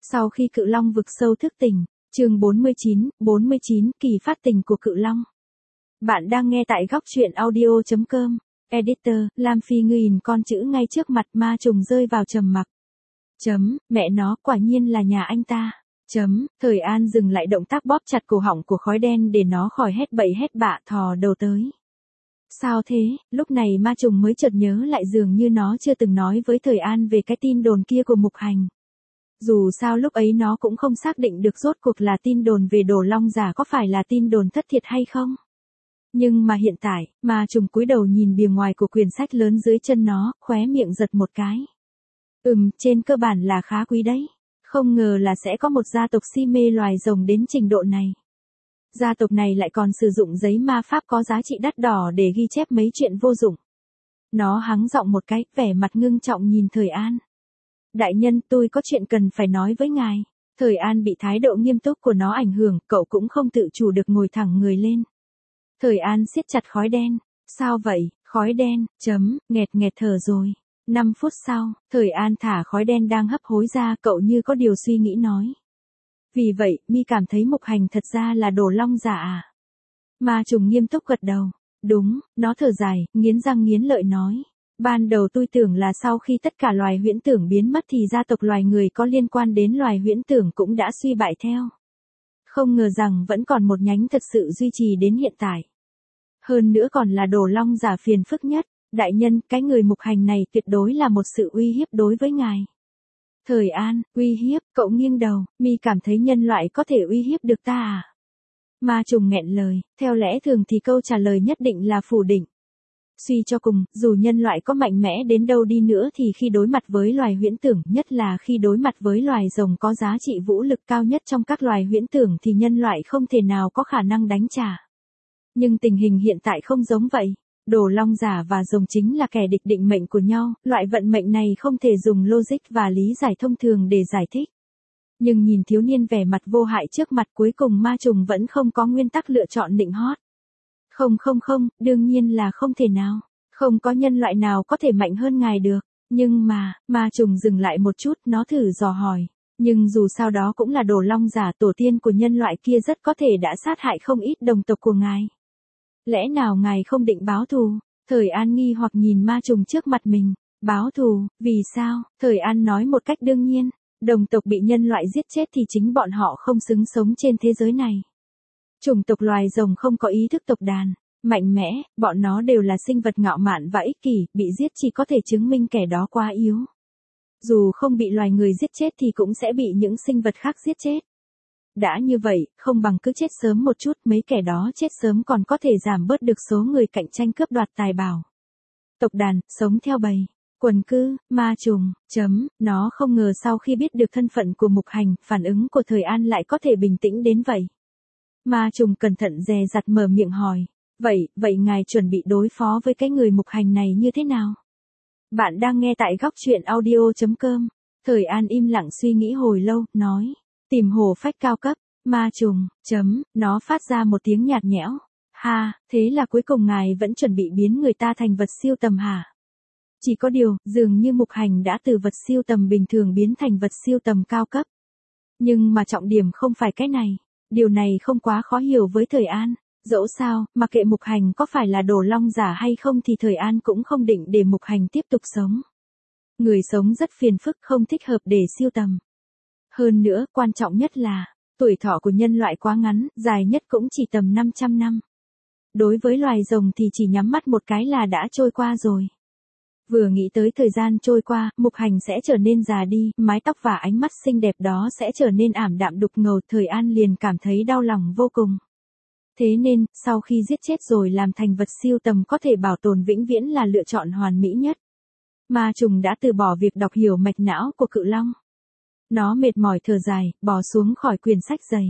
Sau khi cự long vực sâu thức tỉnh, chương 49, kỳ phát tình của cự long. Bạn đang nghe tại góc truyện audio.com. Editor, Lam Phi nghìn con chữ ngay trước mặt, ma trùng rơi vào trầm mặc. Mẹ nó, quả nhiên là nhà anh ta. Thời An dừng lại động tác bóp chặt cổ họng của khói đen để nó khỏi hét bậy hét bạ thò đầu tới. Sao thế? Lúc này ma trùng mới chợt nhớ lại dường như nó chưa từng nói với Thời An về cái tin đồn kia của Mục Hành. Dù sao lúc ấy nó cũng không xác định được rốt cuộc là tin đồn về Đồ Long giả có phải là tin đồn thất thiệt hay không. Nhưng mà hiện tại, ma trùng cúi đầu nhìn bìa ngoài của quyển sách lớn dưới chân nó, khóe miệng giật một cái. Trên cơ bản là khá quý đấy. Không ngờ là sẽ có một gia tộc si mê loài rồng đến trình độ này. Gia tộc này lại còn sử dụng giấy ma pháp có giá trị đắt đỏ để ghi chép mấy chuyện vô dụng. Nó hắng giọng một cái, vẻ mặt ngưng trọng nhìn Thời An. Đại nhân, tôi có chuyện cần phải nói với ngài. Thời An bị thái độ nghiêm túc của nó ảnh hưởng, cậu cũng không tự chủ được ngồi thẳng người lên. Thời An siết chặt khói đen. Sao vậy? Khói đen, nghẹt thở rồi. 5 phút sau, Thời An thả khói đen đang hấp hối ra, cậu như có điều suy nghĩ nói. Vì vậy, mi cảm thấy Mục Hành thật ra là Đồ Long giả à? Ma trùng nghiêm túc gật đầu. Đúng, nó thở dài, nghiến răng nghiến lợi nói. Ban đầu tôi tưởng là sau khi tất cả loài huyễn tưởng biến mất thì gia tộc loài người có liên quan đến loài huyễn tưởng cũng đã suy bại theo. Không ngờ rằng vẫn còn một nhánh thật sự duy trì đến hiện tại. Hơn nữa còn là Đồ Long giả phiền phức nhất. Đại nhân, cái người Mục Hành này tuyệt đối là một sự uy hiếp đối với ngài. Thời An, uy hiếp, cậu nghiêng đầu, mi cảm thấy nhân loại có thể uy hiếp được ta à? Ma trùng nghẹn lời, theo lẽ thường thì câu trả lời nhất định là phủ định. Suy cho cùng, dù nhân loại có mạnh mẽ đến đâu đi nữa thì khi đối mặt với loài huyễn tưởng, nhất là khi đối mặt với loài rồng có giá trị vũ lực cao nhất trong các loài huyễn tưởng thì nhân loại không thể nào có khả năng đánh trả. Nhưng tình hình hiện tại không giống vậy. Đồ Long giả và rồng chính là kẻ địch định mệnh của nhau, loại vận mệnh này không thể dùng logic và lý giải thông thường để giải thích. Nhưng nhìn thiếu niên vẻ mặt vô hại trước mặt, cuối cùng ma trùng vẫn không có nguyên tắc lựa chọn nịnh hót. Không, đương nhiên là không thể nào. Không có nhân loại nào có thể mạnh hơn ngài được. Nhưng mà, ma trùng dừng lại một chút, nó thử dò hỏi. Nhưng dù sao đó cũng là Đồ Long giả, tổ tiên của nhân loại kia rất có thể đã sát hại không ít đồng tộc của ngài. Lẽ nào ngài không định báo thù? Thời An nghi hoặc nhìn ma trùng trước mặt mình. Báo thù, vì sao? Thời An nói một cách đương nhiên. Đồng tộc bị nhân loại giết chết thì chính bọn họ không xứng sống trên thế giới này. Chủng tộc loài rồng không có ý thức tộc đàn, mạnh mẽ, bọn nó đều là sinh vật ngạo mạn và ích kỷ, bị giết chỉ có thể chứng minh kẻ đó quá yếu. Dù không bị loài người giết chết thì cũng sẽ bị những sinh vật khác giết chết. Đã như vậy, không bằng cứ chết sớm một chút, mấy kẻ đó chết sớm còn có thể giảm bớt được số người cạnh tranh cướp đoạt tài bảo. Tộc đàn, sống theo bầy. Quần cư, ma trùng, nó không ngờ sau khi biết được thân phận của Mục Hành, phản ứng của Thời An lại có thể bình tĩnh đến vậy. Ma trùng cẩn thận dè dặt mở miệng hỏi. Vậy ngài chuẩn bị đối phó với cái người Mục Hành này như thế nào? Bạn đang nghe tại góc truyện audio.com. Thời An im lặng suy nghĩ hồi lâu, nói. Tìm hổ phách cao cấp, ma trùng, nó phát ra một tiếng nhạt nhẽo. Ha, thế là cuối cùng ngài vẫn chuẩn bị biến người ta thành vật siêu tầm hả? Chỉ có điều, dường như Mục Hành đã từ vật siêu tầm bình thường biến thành vật siêu tầm cao cấp. Nhưng mà trọng điểm không phải cái này. Điều này không quá khó hiểu với Thời An. Dẫu sao, mặc kệ Mục Hành có phải là Đồ Long giả hay không thì Thời An cũng không định để Mục Hành tiếp tục sống. Người sống rất phiền phức, không thích hợp để siêu tầm. Hơn nữa, quan trọng nhất là, tuổi thọ của nhân loại quá ngắn, dài nhất cũng chỉ tầm 500 năm. Đối với loài rồng thì chỉ nhắm mắt một cái là đã trôi qua rồi. Vừa nghĩ tới thời gian trôi qua, Mục Hành sẽ trở nên già đi, mái tóc và ánh mắt xinh đẹp đó sẽ trở nên ảm đạm đục ngầu, Thời An liền cảm thấy đau lòng vô cùng. Thế nên, sau khi giết chết rồi làm thành vật siêu tầm có thể bảo tồn vĩnh viễn là lựa chọn hoàn mỹ nhất. Ma trùng đã từ bỏ việc đọc hiểu mạch não của cự long. Nó mệt mỏi thở dài, bò xuống khỏi quyển sách dày.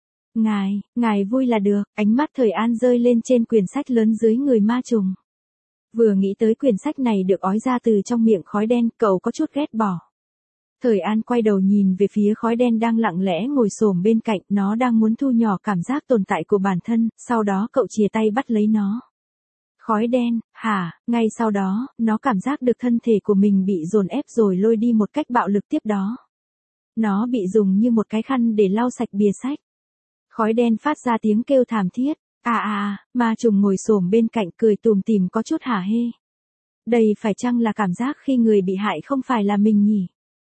Ngài vui là được, ánh mắt Thời An rơi lên trên quyển sách lớn dưới người ma trùng. Vừa nghĩ tới quyển sách này được ói ra từ trong miệng khói đen, cậu có chút ghét bỏ. Thời An quay đầu nhìn về phía khói đen đang lặng lẽ ngồi xổm bên cạnh, nó đang muốn thu nhỏ cảm giác tồn tại của bản thân, sau đó cậu chìa tay bắt lấy nó. Khói đen, hả? Ngay sau đó, nó cảm giác được thân thể của mình bị dồn ép rồi lôi đi một cách bạo lực tiếp đó. Nó bị dùng như một cái khăn để lau sạch bìa sách. Khói đen phát ra tiếng kêu thảm thiết. Ma trùng ngồi xổm bên cạnh cười tủm tỉm có chút hả hê. Đây phải chăng là cảm giác khi người bị hại không phải là mình nhỉ?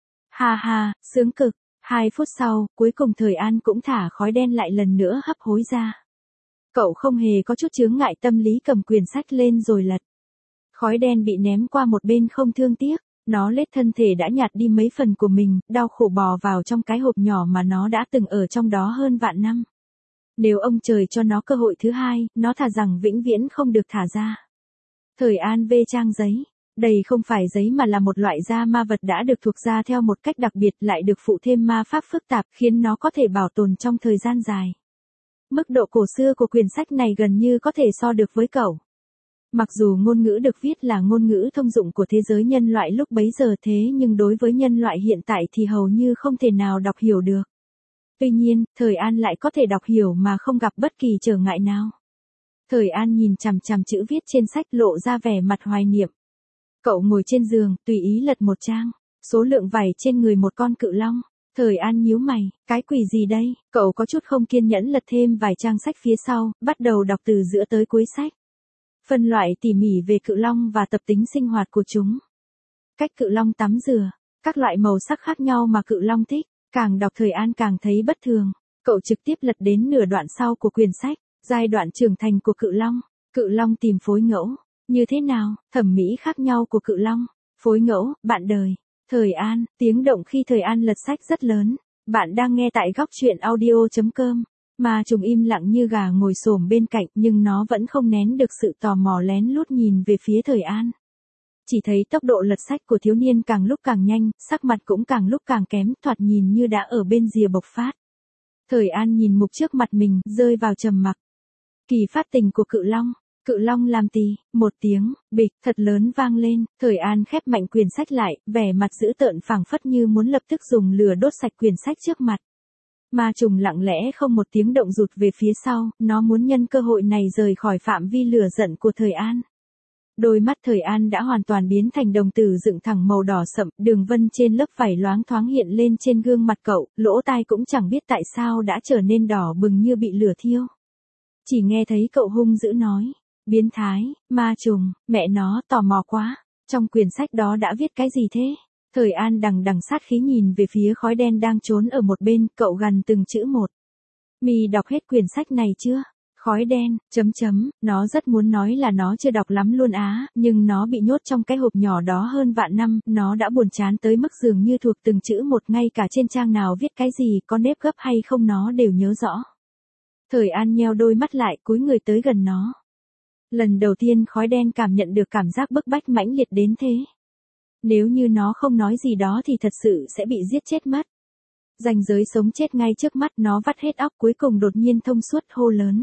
Ha ha, sướng cực. 2 phút sau, cuối cùng Thời An cũng thả khói đen lại lần nữa hấp hối ra. Cậu không hề có chút chướng ngại tâm lý cầm quyển sách lên rồi lật. Khói đen bị ném qua một bên không thương tiếc. Nó lết thân thể đã nhạt đi mấy phần của mình, đau khổ bò vào trong cái hộp nhỏ mà nó đã từng ở trong đó hơn vạn năm. Nếu ông trời cho nó cơ hội thứ hai, nó thà rằng vĩnh viễn không được thả ra. Thời An vê trang giấy. Đây không phải giấy mà là một loại da ma vật đã được thuộc ra theo một cách đặc biệt lại được phụ thêm ma pháp phức tạp khiến nó có thể bảo tồn trong thời gian dài. Mức độ cổ xưa của quyển sách này gần như có thể so được với cậu. Mặc dù ngôn ngữ được viết là ngôn ngữ thông dụng của thế giới nhân loại lúc bấy giờ thế nhưng đối với nhân loại hiện tại thì hầu như không thể nào đọc hiểu được. Tuy nhiên, Thời An lại có thể đọc hiểu mà không gặp bất kỳ trở ngại nào. Thời An nhìn chằm chằm chữ viết trên sách lộ ra vẻ mặt hoài niệm. Cậu ngồi trên giường, tùy ý lật một trang. Số lượng vảy trên người một con cự long. Thời An nhíu mày, cái quỷ gì đây? Cậu có chút không kiên nhẫn lật thêm vài trang sách phía sau, bắt đầu đọc từ giữa tới cuối sách. Phân loại tỉ mỉ về cự long và tập tính sinh hoạt của chúng. Cách cự long tắm rửa, các loại màu sắc khác nhau mà cự long thích. Càng đọc Thời An càng thấy bất thường. Cậu trực tiếp lật đến nửa đoạn sau của quyển sách, giai đoạn trưởng thành của cự long. Cự long tìm phối ngẫu. Như thế nào, thẩm mỹ khác nhau của cự long. Phối ngẫu, bạn đời. Thời An, tiếng động khi Thời An lật sách rất lớn. Bạn đang nghe tại góc truyện audio.com. Ma trùng im lặng như gà ngồi xổm bên cạnh nhưng nó vẫn không nén được sự tò mò lén lút nhìn về phía Thời An. Chỉ thấy tốc độ lật sách của thiếu niên càng lúc càng nhanh, sắc mặt cũng càng lúc càng kém, thoạt nhìn như đã ở bên rìa bộc phát. Thời An nhìn mục trước mặt mình, rơi vào trầm mặc. Kỳ phát tình của cự long. Cự long làm tì, một tiếng, bịch, thật lớn vang lên, Thời An khép mạnh quyển sách lại, vẻ mặt dữ tợn phảng phất như muốn lập tức dùng lửa đốt sạch quyển sách trước mặt. Ma trùng lặng lẽ không một tiếng động rụt về phía sau, nó muốn nhân cơ hội này rời khỏi phạm vi lửa giận của Thời An. Đôi mắt Thời An đã hoàn toàn biến thành đồng tử dựng thẳng màu đỏ sậm, đường vân trên lớp vảy loáng thoáng hiện lên trên gương mặt cậu, lỗ tai cũng chẳng biết tại sao đã trở nên đỏ bừng như bị lửa thiêu. Chỉ nghe thấy cậu hung dữ nói, biến thái, ma trùng, mẹ nó tò mò quá, trong quyển sách đó đã viết cái gì thế? Thời An đằng đằng sát khí nhìn về phía khói đen đang trốn ở một bên, cậu gằn từng chữ một. Mì đọc hết quyển sách này chưa? Khói đen, nó rất muốn nói là nó chưa đọc lắm luôn á, nhưng nó bị nhốt trong cái hộp nhỏ đó hơn vạn năm, nó đã buồn chán tới mức dường như thuộc từng chữ một ngay cả trên trang nào viết cái gì, có nếp gấp hay không nó đều nhớ rõ. Thời An nheo đôi mắt lại cúi người tới gần nó. Lần đầu tiên khói đen cảm nhận được cảm giác bức bách mãnh liệt đến thế. Nếu như nó không nói gì đó thì thật sự sẽ bị giết chết mất. Ranh giới sống chết ngay trước mắt, nó vắt hết óc cuối cùng đột nhiên thông suốt hô lớn.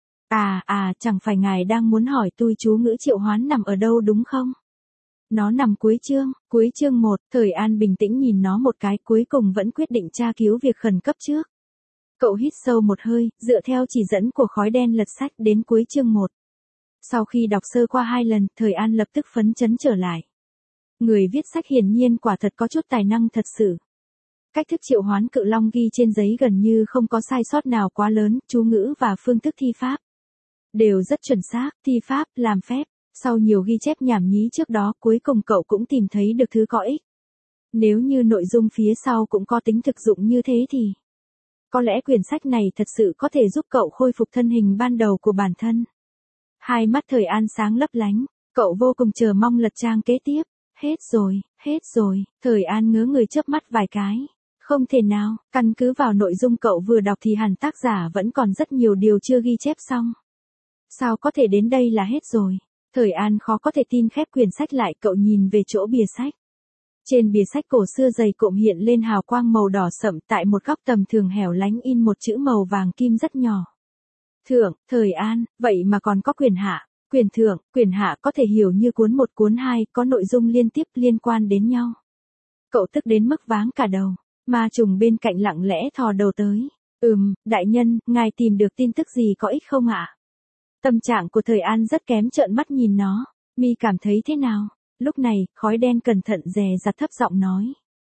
Chẳng phải ngài đang muốn hỏi tôi chú ngữ triệu hoán nằm ở đâu đúng không? Nó nằm cuối chương 1, Thời An bình tĩnh nhìn nó một cái cuối cùng vẫn quyết định tra cứu việc khẩn cấp trước. Cậu hít sâu một hơi, dựa theo chỉ dẫn của khói đen lật sách đến cuối chương 1. Sau khi đọc sơ qua 2 lần, Thời An lập tức phấn chấn trở lại. Người viết sách hiển nhiên quả thật có chút tài năng thật sự. Cách thức triệu hoán cự long ghi trên giấy gần như không có sai sót nào quá lớn, chú ngữ và phương thức thi pháp đều rất chuẩn xác, thi pháp, làm phép. Sau nhiều ghi chép nhảm nhí trước đó, cuối cùng cậu cũng tìm thấy được thứ có ích. Nếu như nội dung phía sau cũng có tính thực dụng như thế thì có lẽ quyển sách này thật sự có thể giúp cậu khôi phục thân hình ban đầu của bản thân. Hai mắt Thời An sáng lấp lánh, cậu vô cùng chờ mong lật trang kế tiếp. Hết rồi, Thời An ngớ người chớp mắt vài cái. Không thể nào, căn cứ vào nội dung cậu vừa đọc thì hẳn tác giả vẫn còn rất nhiều điều chưa ghi chép xong. Sao có thể đến đây là hết rồi? Thời An khó có thể tin khép quyển sách lại, cậu nhìn về chỗ bìa sách. Trên bìa sách cổ xưa dày cộm hiện lên hào quang màu đỏ sậm, tại một góc tầm thường hẻo lánh in một chữ màu vàng kim rất nhỏ. Thượng, Thời An, vậy mà còn có quyền hạ. Quyền thượng, quyền hạ có thể hiểu như cuốn 1 cuốn 2, có nội dung liên tiếp liên quan đến nhau. Cậu tức đến mức váng cả đầu. Ma trùng bên cạnh lặng lẽ thò đầu tới. Đại nhân, ngài tìm được tin tức gì có ích không ạ? Tâm trạng của Thời An rất kém, trợn mắt nhìn nó. Mi cảm thấy thế nào? Lúc này, khói đen cẩn thận dè dặt thấp giọng nói.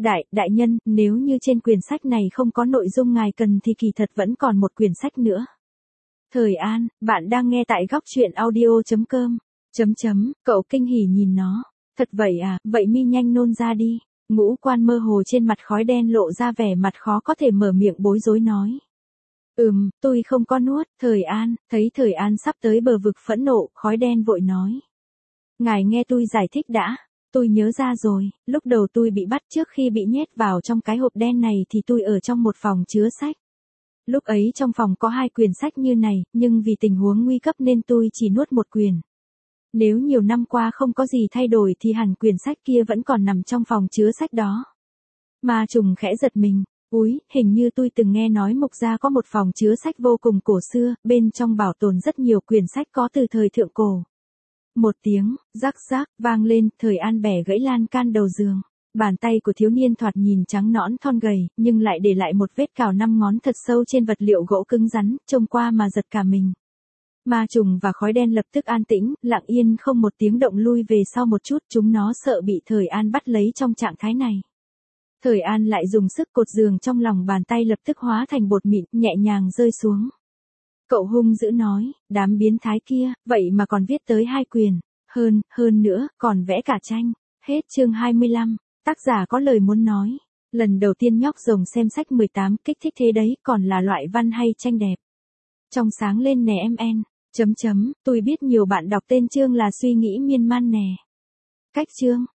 Đại nhân, nếu như trên quyển sách này không có nội dung ngài cần thì kỳ thật vẫn còn một quyển sách nữa. Thời An, bạn đang nghe tại góc truyện audio.com. Cậu kinh hỉ nhìn nó. Thật vậy à, vậy mi nhanh nôn ra đi. Ngũ Quan mơ hồ trên mặt khói đen lộ ra vẻ mặt khó có thể mở miệng bối rối nói. Tôi không có nuốt. Thời An, thấy Thời An sắp tới bờ vực phẫn nộ, khói đen vội nói. Ngài nghe tôi giải thích đã. Tôi nhớ ra rồi, lúc đầu tôi bị bắt trước khi bị nhét vào trong cái hộp đen này thì tôi ở trong một phòng chứa sách. Lúc ấy trong phòng có 2 quyển sách như này, nhưng vì tình huống nguy cấp nên tôi chỉ nuốt một quyển. Nếu nhiều năm qua không có gì thay đổi thì hẳn quyển sách kia vẫn còn nằm trong phòng chứa sách đó. Ma trùng khẽ giật mình. Úi, hình như tôi từng nghe nói Mục gia có một phòng chứa sách vô cùng cổ xưa, bên trong bảo tồn rất nhiều quyển sách có từ thời thượng cổ. Một tiếng, rắc rắc, vang lên, Thời An bẻ gãy lan can đầu giường. Bàn tay của thiếu niên thoạt nhìn trắng nõn thon gầy, nhưng lại để lại một vết cào 5 ngón thật sâu trên vật liệu gỗ cứng rắn, trông qua mà giật cả mình. Ma trùng và khói đen lập tức an tĩnh, lặng yên không một tiếng động lui về sau một chút, chúng nó sợ bị Thời An bắt lấy trong trạng thái này. Thời An lại dùng sức cột giường trong lòng bàn tay lập tức hóa thành bột mịn, nhẹ nhàng rơi xuống. Cậu hung dữ nói, đám biến thái kia, vậy mà còn viết tới 2 quyển, hơn nữa, còn vẽ cả tranh. Hết chương 25, tác giả có lời muốn nói. Lần đầu tiên nhóc rồng xem sách 18, kích thích thế đấy, còn là loại văn hay tranh đẹp. Trong sáng lên nè em. Tôi biết nhiều bạn đọc tên chương là suy nghĩ miên man nè. Cách chương,